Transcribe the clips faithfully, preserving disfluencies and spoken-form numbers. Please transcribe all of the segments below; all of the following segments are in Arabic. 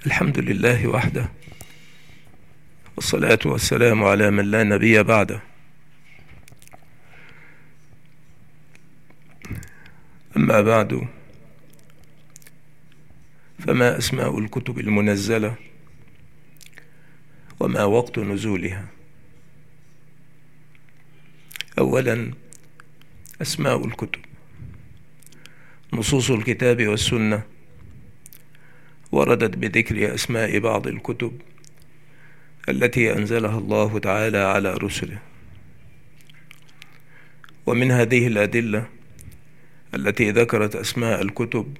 الحمد لله وحده، والصلاة والسلام على من لا نبي بعده. أما بعد، فما أسماء الكتب المنزلة وما وقت نزولها؟ أولا، أسماء الكتب. نصوص الكتاب والسنة وردت بذكر أسماء بعض الكتب التي أنزلها الله تعالى على رسله، ومن هذه الأدلة التي ذكرت أسماء الكتب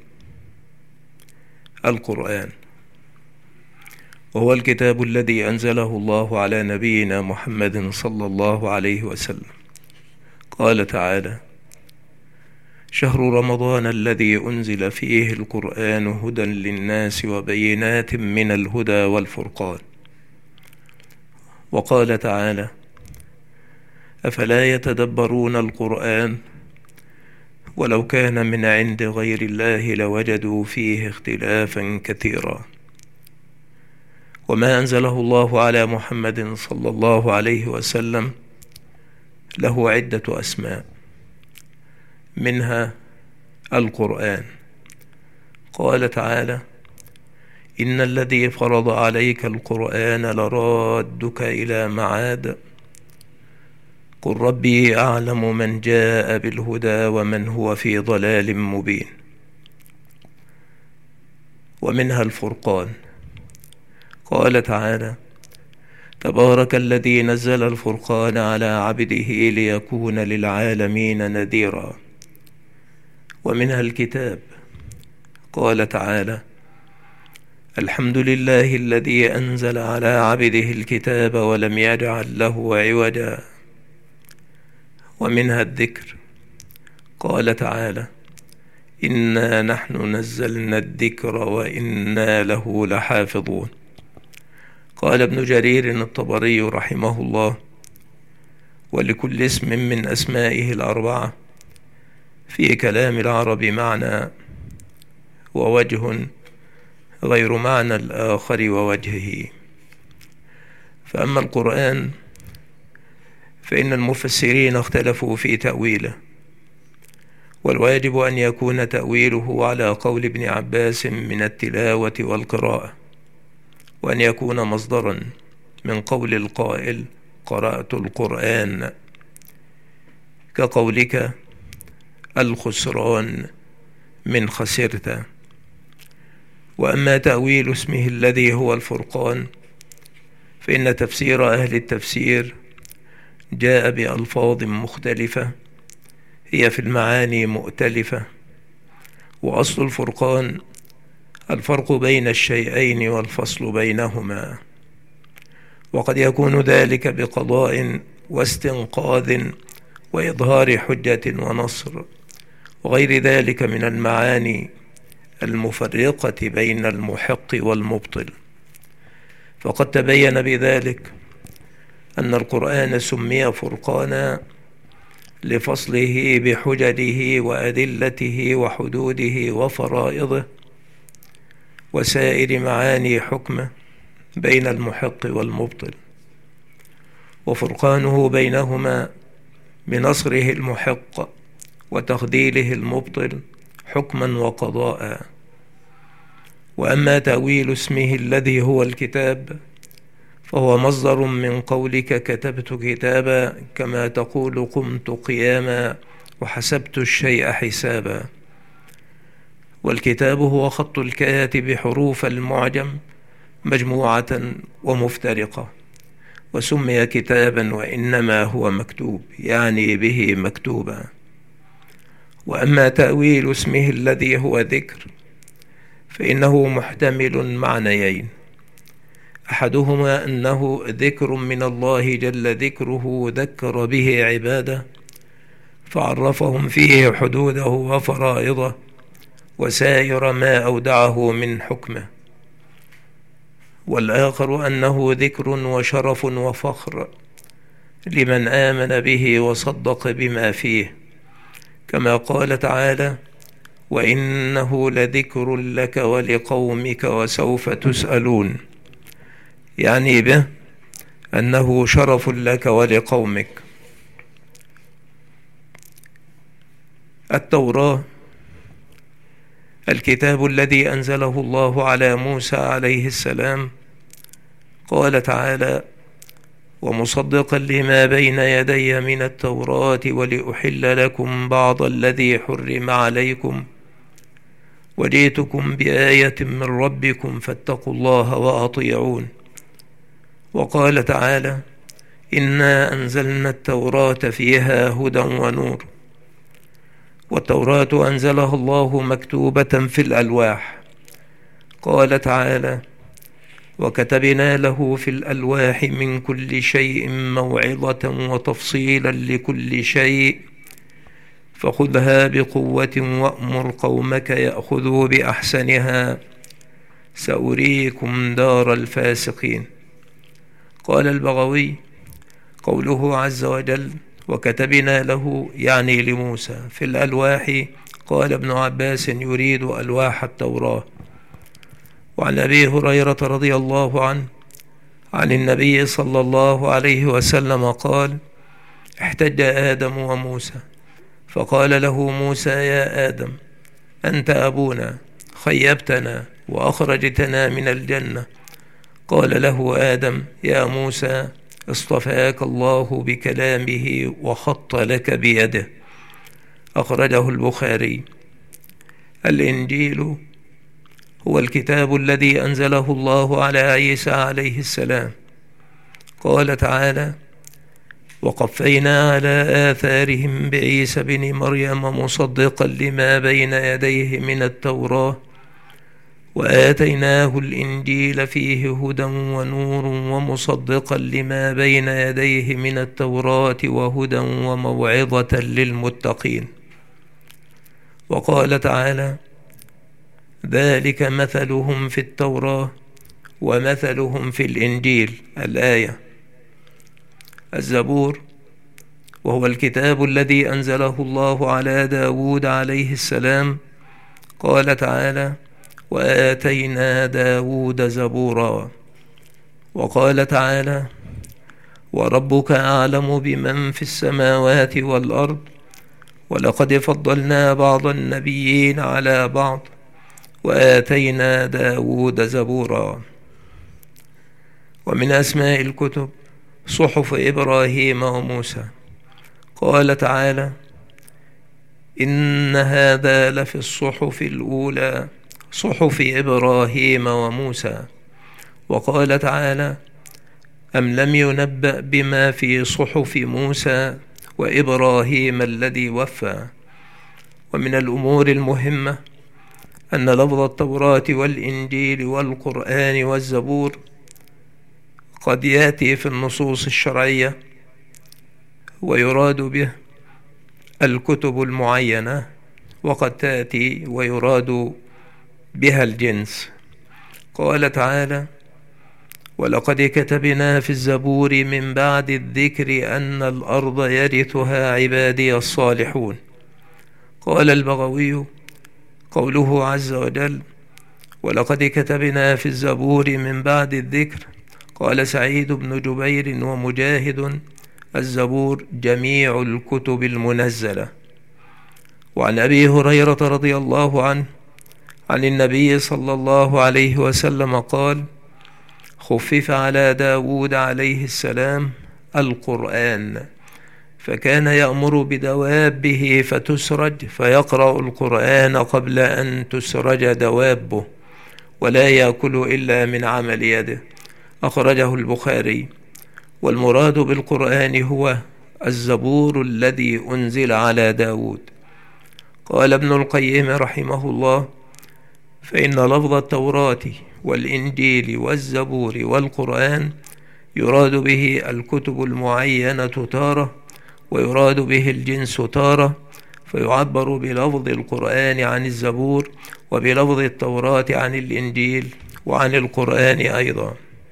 القرآن، وهو الكتاب الذي أنزله الله على نبينا محمد صلى الله عليه وسلم. قال تعالى: شهر رمضان الذي أنزل فيه القرآن هدى للناس وبينات من الهدى والفرقان. وقال تعالى: أفلا يتدبرون القرآن ولو كان من عند غير الله لوجدوا فيه اختلافا كثيرا. وما أنزله الله على محمد صلى الله عليه وسلم له عدة أسماء، منها القرآن. قال تعالى: إن الذي فرض عليك القرآن لرادك إلى معاد قل ربي أعلم من جاء بالهدى ومن هو في ضلال مبين. ومنها الفرقان. قال تعالى: تبارك الذي نزل الفرقان على عبده ليكون للعالمين نذيرا. ومنها الكتاب. قال تعالى: الحمد لله الذي أنزل على عبده الكتاب ولم يجعل له عوجا. ومنها الذكر. قال تعالى: إنا نحن نزلنا الذكر وإنا له لحافظون. قال ابن جرير الطبري رحمه الله: ولكل اسم من أسمائه الأربعة في كلام العرب معنى ووجه غير معنى الآخر ووجهه. فأما القرآن فإن المفسرين اختلفوا في تأويله، والواجب أن يكون تأويله على قول ابن عباس من التلاوة والقراءة، وأن يكون مصدرا من قول القائل: قرأت القرآن، كقولك الخسران من خسرت. وأما تأويل اسمه الذي هو الفرقان فإن تفسير أهل التفسير جاء بألفاظ مختلفة هي في المعاني مؤتلفة. وأصل الفرقان الفرق بين الشيئين والفصل بينهما، وقد يكون ذلك بقضاء واستنقاذ وإظهار حجة ونصر وغير ذلك من المعاني المفرقة بين المحق والمبطل. فقد تبين بذلك أن القرآن سمي فرقانا لفصله بحججه وأدلته وحدوده وفرائضه وسائر معاني حكمه بين المحق والمبطل، وفرقانه بينهما بنصره المحق وتخذيله المبطل حكما وقضاء. وأما تأويل اسمه الذي هو الكتاب فهو مصدر من قولك كتبت كتابا، كما تقول قمت قياما وحسبت الشيء حسابا. والكتاب هو خط الكاتب حروف المعجم مجموعة ومفترقة، وسمي كتابا وإنما هو مكتوب، يعني به مكتوبا. وأما تأويل اسمه الذي هو ذكر فإنه محتمل معنيين: أحدهما أنه ذكر من الله جل ذكره ذكر به عباده فعرفهم فيه حدوده وفرائضه وسائر ما أودعه من حكمه. والآخر أنه ذكر وشرف وفخر لمن آمن به وصدق بما فيه، كما قال تعالى: وإنه لذكر لك ولقومك وسوف تسألون، يعني به أنه شرف لك ولقومك. التوراة الكتاب الذي أنزله الله على موسى عليه السلام. قال تعالى: ومصدقا لما بين يدي من التوراة ولأحل لكم بعض الذي حرم عليكم وجئتكم بآية من ربكم فاتقوا الله وأطيعون. وقال تعالى: إنا أنزلنا التوراة فيها هدى ونور. والتوراة أنزلها الله مكتوبة في الألواح. قال تعالى: وكتبنا له في الألواح من كل شيء موعظة وتفصيلا لكل شيء فخذها بقوة وأمر قومك يأخذوا بأحسنها سأريكم دار الفاسقين. قال البغوي: قوله عز وجل وكتبنا له يعني لموسى في الألواح. قال ابن عباس: يريد ألواح التوراة. وعن أبي هريرة رضي الله عنه عن النبي صلى الله عليه وسلم قال: احتج آدم وموسى فقال له موسى: يا آدم، أنت أبونا، خيبتنا وأخرجتنا من الجنة. قال له آدم: يا موسى، اصطفاك الله بكلامه وخط لك بيده. أخرجه البخاري. الإنجيل هو الكتاب الذي أنزله الله على عيسى عليه السلام. قال تعالى: وقفينا على آثارهم بعيسى بن مريم مصدقا لما بين يديه من التوراة وآتيناه الإنجيل فيه هدى ونور ومصدقا لما بين يديه من التوراة وهدى وموعظة للمتقين. وقال تعالى: ذلك مثلهم في التوراة ومثلهم في الإنجيل. الآية. الزبور وهو الكتاب الذي أنزله الله على داود عليه السلام. قال تعالى: وآتينا داود زبورا. وقال تعالى: وربك أعلم بمن في السماوات والأرض ولقد فضلنا بعض النبيين على بعض وآتينا داود زبورا. ومن أسماء الكتب صحف إبراهيم وموسى. قال تعالى: إن هذا لفي الصحف الأولى صحف إبراهيم وموسى. وقال تعالى: أم لم ينبأ بما في صحف موسى وإبراهيم الذي وفى. ومن الأمور المهمة أن لفظ التوراة والإنجيل والقرآن والزبور قد يأتي في النصوص الشرعية ويراد به الكتب المعينة، وقد تأتي ويراد بها الجنس. قال تعالى: ولقد كتبنا في الزبور من بعد الذكر أن الأرض يرثها عبادي الصالحون. قال البغوي: قوله عز وجل ولقد كتبنا في الزبور من بعد الذكر. قال سعيد بن جبير ومجاهد: الزبور جميع الكتب المنزلة. وعن أبي هريرة رضي الله عنه عن النبي صلى الله عليه وسلم قال: خفف على داود عليه السلام القرآن، فكان يأمر بدوابه فتسرج فيقرأ القرآن قبل أن تسرج دوابه ولا يأكل إلا من عمل يده. أخرجه البخاري. والمراد بالقرآن هو الزبور الذي أنزل على داود. قال ابن القيم رحمه الله: فإن لفظ التوراة والإنجيل والزبور والقرآن يراد به الكتب المعينة تارة، ويراد به الجنس تارة، فيعبر بلفظ القرآن عن الزبور وبلفظ التوراة عن الإنجيل وعن القرآن أيضا.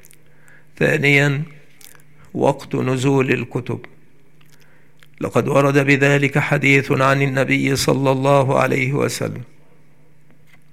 ثانيا، وقت نزول الكتب. لقد ورد بذلك حديث عن النبي صلى الله عليه وسلم.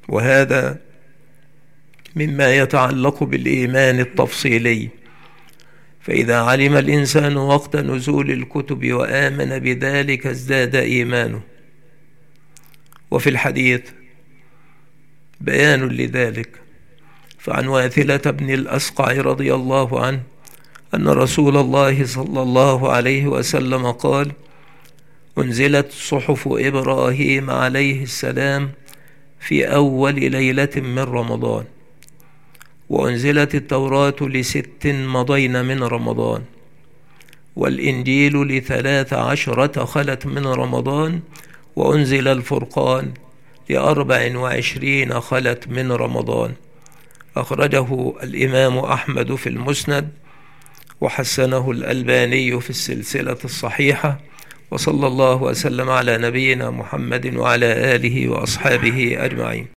وهذا مما يتعلق بالإيمان التفصيلي. فإذا علم الإنسان وقت نزول الكتب وآمن بذلك ازداد إيمانه. وفي الحديث بيان لذلك، فعن واثلة بن الأسقع رضي الله عنه أن رسول الله صلى الله عليه وسلم قال: أنزلت صحف إبراهيم عليه السلام في أول ليلة من رمضان، وأنزلت التوراة لست مضين من رمضان، والإنجيل لثلاث عشرة خلت من رمضان، وأنزل الفرقان لأربع وعشرين خلت من رمضان. أخرجه الإمام أحمد في المسند، وحسنه الألباني في السلسلة الصحيحة. وصلى الله وسلم على نبينا محمد وعلى آله وأصحابه أجمعين.